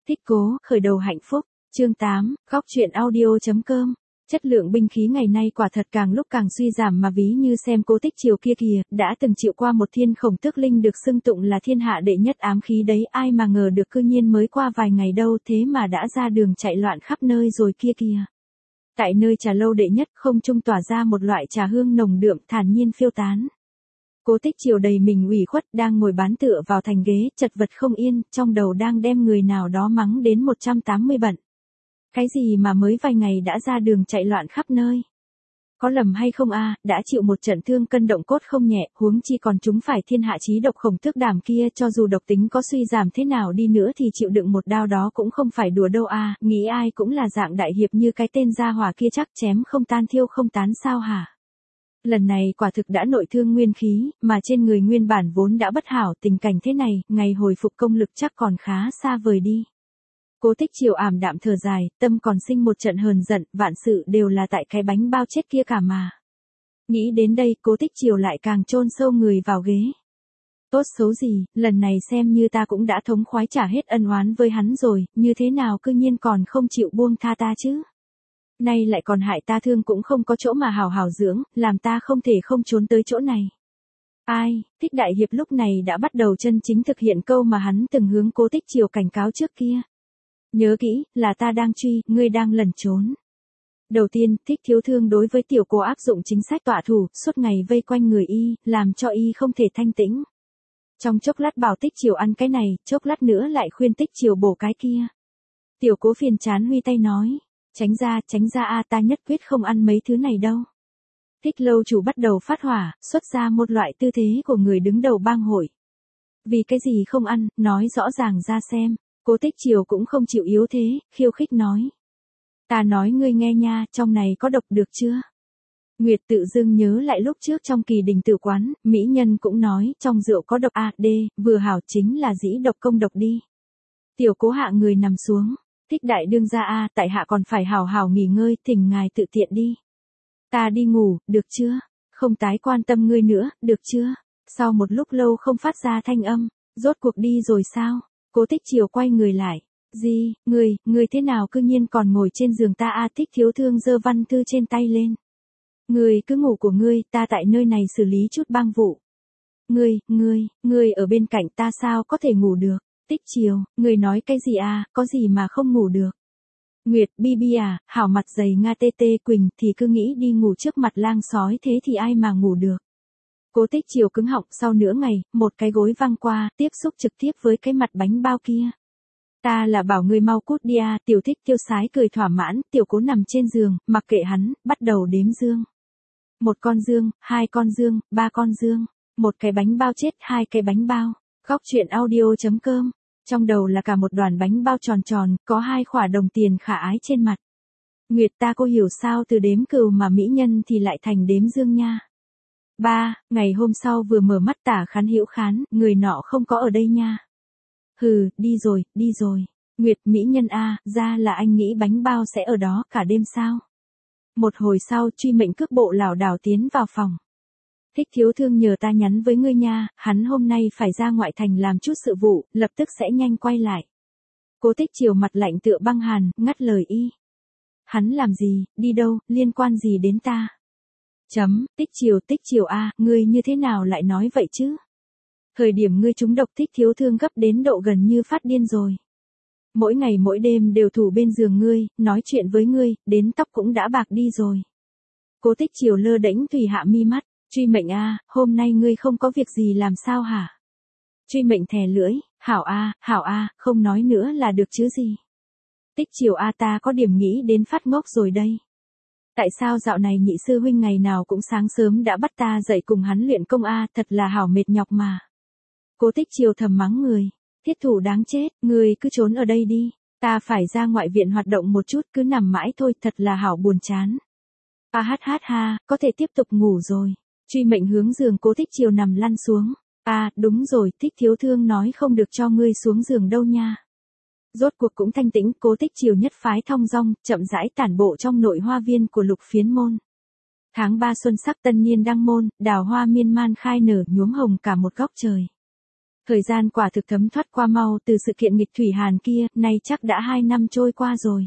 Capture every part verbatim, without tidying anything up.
Thích cố, khởi đầu hạnh phúc, chương tám, góc truyện audio.com. Chất lượng binh khí ngày nay quả thật càng lúc càng suy giảm mà ví như xem Cố Tích Triều kia kìa, đã từng chịu qua một thiên khổng tước linh được xưng tụng là thiên hạ đệ nhất ám khí đấy, ai mà ngờ được cư nhiên mới qua vài ngày đâu thế mà đã ra đường chạy loạn khắp nơi rồi kia kìa. Tại nơi trà lâu đệ nhất không trung tỏa ra một loại trà hương nồng đượm thản nhiên phiêu tán. Cố Tích Triều đầy mình ủy khuất đang ngồi bán tựa vào thành ghế, chật vật không yên, trong đầu đang đem người nào đó mắng đến một trăm tám mươi bận. Cái gì mà mới vài ngày đã ra đường chạy loạn khắp nơi? Có lầm hay không a, đã chịu một trận thương cân động cốt không nhẹ, huống chi còn chúng phải thiên hạ chí độc khổng tước đàm kia, cho dù độc tính có suy giảm thế nào đi nữa thì chịu đựng một đao đó cũng không phải đùa đâu a, nghĩ ai cũng là dạng đại hiệp như cái tên gia hỏa kia chắc chém không tan thiêu không tán sao hả? Lần này quả thực đã nội thương nguyên khí, mà trên người nguyên bản vốn đã bất hảo, tình cảnh thế này, ngày hồi phục công lực chắc còn khá xa vời đi. Cố Tích Triều ảm đạm thở dài, tâm còn sinh một trận hờn giận, vạn sự đều là tại cái bánh bao chết kia cả mà. Nghĩ đến đây, Cố Tích Triều lại càng chôn sâu người vào ghế. Tốt xấu gì, lần này xem như ta cũng đã thống khoái trả hết ân oán với hắn rồi, như thế nào cư nhiên còn không chịu buông tha ta chứ? Nay lại còn hại ta thương cũng không có chỗ mà hào hào dưỡng, làm ta không thể không trốn tới chỗ này. Ai, Thích đại hiệp lúc này đã bắt đầu chân chính thực hiện câu mà hắn từng hướng Cố Tích Triều cảnh cáo trước kia. Nhớ kỹ, là ta đang truy, ngươi đang lẩn trốn. Đầu tiên, Thích thiếu thương đối với tiểu cô áp dụng chính sách tọa thủ, suốt ngày vây quanh người y, làm cho y không thể thanh tĩnh. Trong chốc lát bảo Tích Triều ăn cái này, chốc lát nữa lại khuyên Tích Triều bổ cái kia. Tiểu Cố phiền chán huy tay nói, tránh ra, tránh ra a, ta nhất quyết không ăn mấy thứ này đâu. Thích lâu chủ bắt đầu phát hỏa, xuất ra một loại tư thế của người đứng đầu bang hội. Vì cái gì không ăn, nói rõ ràng ra xem. Cố Tích Triều cũng không chịu yếu thế, khiêu khích nói. Ta nói ngươi nghe nha, trong này có độc được chưa? Nguyệt tự dưng nhớ lại lúc trước trong Kỳ Đình Tử quán, mỹ nhân cũng nói, trong rượu có độc a, d, vừa hảo chính là dĩ độc công độc đi. Tiểu Cố hạ người nằm xuống, Thích đại đương gia a, tại hạ còn phải hào hào nghỉ ngơi, thỉnh ngài tự tiện đi. Ta đi ngủ, được chưa? Không tái quan tâm ngươi nữa, được chưa? Sau một lúc lâu không phát ra thanh âm, rốt cuộc đi rồi sao? Cố Tích Triều quay người lại. Gì, người, người thế nào cư nhiên còn ngồi trên giường ta a, Thích thiếu thương giơ văn thư trên tay lên. Người cứ ngủ của ngươi, ta tại nơi này xử lý chút bang vụ. Ngươi, ngươi, ngươi ở bên cạnh ta sao có thể ngủ được? Tích Triều, người nói cái gì a, có gì mà không ngủ được? Nguyệt, bi bi à, hảo mặt dày Nga tê tê Quỳnh thì cứ nghĩ đi ngủ trước mặt lang sói thế thì ai mà ngủ được. Cố Tích Triều cứng họng, sau nửa ngày, một cái gối văng qua, tiếp xúc trực tiếp với cái mặt bánh bao kia. Ta là bảo ngươi mau cút đi à, tiểu Thích tiêu sái cười thỏa mãn, tiểu Cố nằm trên giường, mặc kệ hắn, bắt đầu đếm dương. Một con dương, hai con dương, ba con dương, một cái bánh bao chết, hai cái bánh bao. Góc truyện audio.com. Trong đầu là cả một đoàn bánh bao tròn tròn, có hai khỏa đồng tiền khả ái trên mặt. Nguyệt ta cô hiểu sao từ đếm cừu mà mỹ nhân thì lại thành đếm dương nha. Ba, ngày hôm sau vừa mở mắt Tả Khán Hữu Khán, người nọ không có ở đây nha. Hừ, đi rồi, đi rồi. Nguyệt mỹ nhân a, ra là anh nghĩ bánh bao sẽ ở đó cả đêm sao? Một hồi sau, Truy Mệnh cước bộ lảo đảo tiến vào phòng. Thích thiếu thương nhờ ta nhắn với ngươi nha, hắn hôm nay phải ra ngoại thành làm chút sự vụ, lập tức sẽ nhanh quay lại. Cố Tích Triều mặt lạnh tựa băng hàn, ngắt lời y. Hắn làm gì, đi đâu, liên quan gì đến ta? Chấm, Tích Triều, Tích Triều a, ngươi như thế nào lại nói vậy chứ? Thời điểm ngươi trúng độc Thích thiếu thương gấp đến độ gần như phát điên rồi. Mỗi ngày mỗi đêm đều thủ bên giường ngươi, nói chuyện với ngươi, đến tóc cũng đã bạc đi rồi. Cố Tích Triều lơ đễnh tùy hạ mi mắt, Truy Mệnh a, hôm nay ngươi không có việc gì làm sao hả? Truy Mệnh thè lưỡi, hảo a, hảo a, không nói nữa là được chứ gì. Tích Triều a, ta có điểm nghĩ đến phát ngốc rồi đây. Tại sao dạo này nhị sư huynh ngày nào cũng sáng sớm đã bắt ta dậy cùng hắn luyện công a, thật là hảo mệt nhọc mà. Cố Tích Triều thầm mắng người, thiết thủ đáng chết, người cứ trốn ở đây đi, ta phải ra ngoại viện hoạt động một chút, cứ nằm mãi thôi, thật là hảo buồn chán. A hát hát ha, có thể tiếp tục ngủ rồi. Truy Mệnh hướng giường Cố Tích Triều nằm lăn xuống. À, đúng rồi, Thích thiếu thương nói không được cho ngươi xuống giường đâu nha. Rốt cuộc cũng thanh tĩnh, Cố Tích Triều nhất phái thong dong, chậm rãi tản bộ trong nội hoa viên của Lục Phiến môn. Tháng ba xuân sắc tân niên đăng môn, đào hoa miên man khai nở nhuốm hồng cả một góc trời. Thời gian quả thực thấm thoát qua mau, từ sự kiện nghịch thủy hàn kia, nay chắc đã hai năm trôi qua rồi.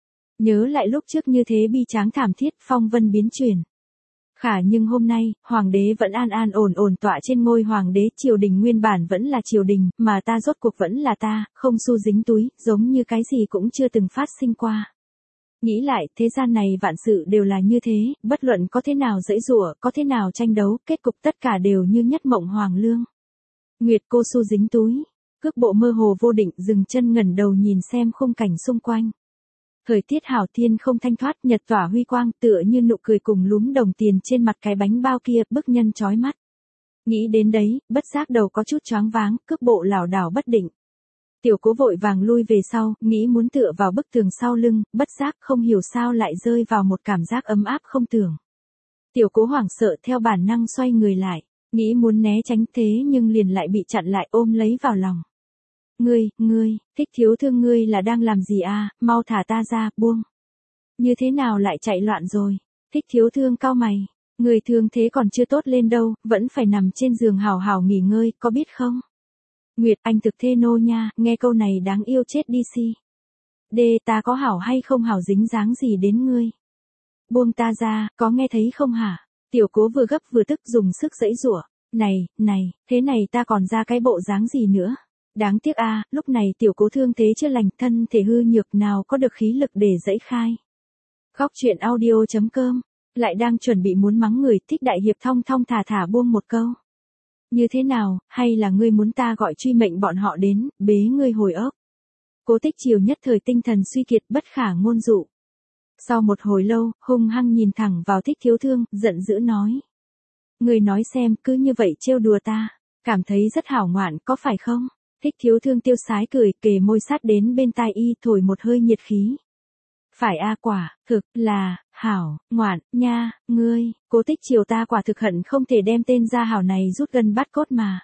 Nhớ lại lúc trước như thế bi tráng thảm thiết, phong vân biến chuyển. Khả nhưng hôm nay, hoàng đế vẫn an an ổn ổn tọa trên ngôi hoàng đế, triều đình nguyên bản vẫn là triều đình, mà ta rốt cuộc vẫn là ta, không xu dính túi, giống như cái gì cũng chưa từng phát sinh qua. Nghĩ lại, thế gian này vạn sự đều là như thế, bất luận có thế nào giãy giụa, có thế nào tranh đấu, kết cục tất cả đều như nhất mộng hoàng lương. Nguyệt cô xu dính túi, cước bộ mơ hồ vô định, dừng chân ngẩng đầu nhìn xem khung cảnh xung quanh. Thời tiết hảo, thiên không thanh thoát, nhật tỏa huy quang, tựa như nụ cười cùng lúm đồng tiền trên mặt cái bánh bao kia, bức nhân chói mắt. Nghĩ đến đấy, bất giác đầu có chút choáng váng, cước bộ lảo đảo bất định. Tiểu Cố vội vàng lui về sau, nghĩ muốn tựa vào bức tường sau lưng, bất giác không hiểu sao lại rơi vào một cảm giác ấm áp không tưởng. Tiểu Cố hoảng sợ theo bản năng xoay người lại, nghĩ muốn né tránh thế nhưng liền lại bị chặn lại, ôm lấy vào lòng. Ngươi, ngươi, Thích Thiếu Thương, ngươi là đang làm gì à, mau thả ta ra, buông. Như thế nào lại chạy loạn rồi? Thích Thiếu Thương cau mày, người thương thế còn chưa tốt lên đâu, vẫn phải nằm trên giường hào hào nghỉ ngơi, có biết không? Nguyệt, anh thực thê nô nha, nghe câu này đáng yêu chết đi si. Đê, ta có hảo hay không hảo dính dáng gì đến ngươi? Buông ta ra, có nghe thấy không hả? Tiểu Cố vừa gấp vừa tức dùng sức giãy giụa. Này, này, thế này ta còn ra cái bộ dáng gì nữa? Đáng tiếc a, à, lúc này Tiểu Cố thương thế chưa lành, thân thể hư nhược, nào có được khí lực để giãy khai. Khóc chuyện audio chấm com, lại đang chuẩn bị muốn mắng người, Thích đại hiệp thong thong thả thả buông một câu. Như thế nào, hay là ngươi muốn ta gọi truy mệnh bọn họ đến, bế ngươi hồi ốc? Cố Tích Triều nhất thời tinh thần suy kiệt, bất khả ngôn dụ. Sau một hồi lâu, hung hăng nhìn thẳng vào Thích Thiếu Thương, giận dữ nói. Ngươi nói xem, cứ như vậy trêu đùa ta, cảm thấy rất hảo ngoạn, có phải không? Thích Thiếu Thương tiêu sái cười, kề môi sát đến bên tai y, thổi một hơi nhiệt khí. Phải a, quả, thực, là, hảo, ngoạn, nha, ngươi, Cố Tích Triều ta quả thực hận không thể đem tên gia hảo này rút gân bắt cốt mà.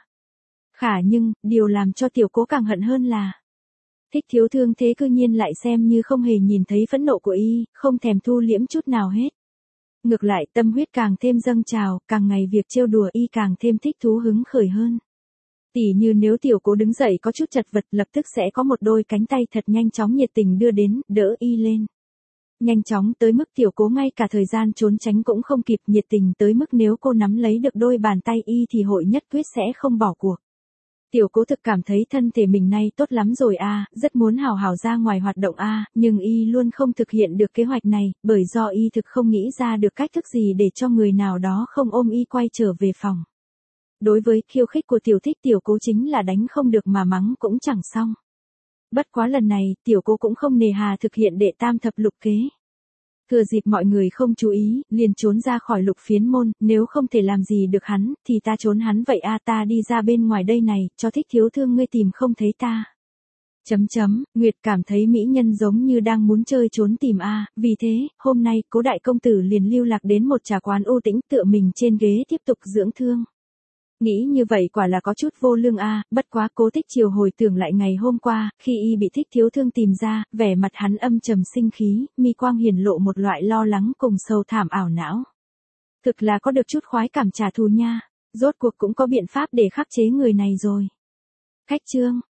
Khả nhưng, điều làm cho Tiểu Cố càng hận hơn là. Thích Thiếu Thương thế cư nhiên lại xem như không hề nhìn thấy phẫn nộ của y, không thèm thu liễm chút nào hết. Ngược lại tâm huyết càng thêm dâng trào, càng ngày việc trêu đùa y càng thêm thích thú hứng khởi hơn. Tỉ như nếu Tiểu Cố đứng dậy có chút chật vật, lập tức sẽ có một đôi cánh tay thật nhanh chóng nhiệt tình đưa đến, đỡ y lên. Nhanh chóng tới mức Tiểu Cố ngay cả thời gian trốn tránh cũng không kịp, nhiệt tình tới mức nếu cô nắm lấy được đôi bàn tay y thì hội nhất quyết sẽ không bỏ cuộc. Tiểu Cố thực cảm thấy thân thể mình nay tốt lắm rồi a, à, rất muốn hào hào ra ngoài hoạt động a, à, nhưng y luôn không thực hiện được kế hoạch này, bởi do y thực không nghĩ ra được cách thức gì để cho người nào đó không ôm y quay trở về phòng. Đối với khiêu khích của Tiểu Thích, Tiểu Cố chính là đánh không được mà mắng cũng chẳng xong. Bất quá lần này, Tiểu Cố cũng không nề hà thực hiện đệ tam thập lục kế. Thừa dịp mọi người không chú ý, liền trốn ra khỏi Lục Phiến môn, nếu không thể làm gì được hắn, thì ta trốn hắn vậy a, à, ta đi ra bên ngoài đây này, cho Thích Thiếu Thương ngươi tìm không thấy ta. Chấm chấm, Nguyệt cảm thấy mỹ nhân giống như đang muốn chơi trốn tìm a, à, vì thế, hôm nay, Cố đại công tử liền lưu lạc đến một trà quán u tĩnh, tựa mình trên ghế tiếp tục dưỡng thương. Nghĩ như vậy quả là có chút vô lương a, à, bất quá Cố Tích Triều hồi tưởng lại ngày hôm qua, khi y bị Thích Thiếu Thương tìm ra, vẻ mặt hắn âm trầm sinh khí, mi quang hiển lộ một loại lo lắng cùng sâu thảm ảo não. Thực là có được chút khoái cảm trả thù nha, rốt cuộc cũng có biện pháp để khắc chế người này rồi. Khách chương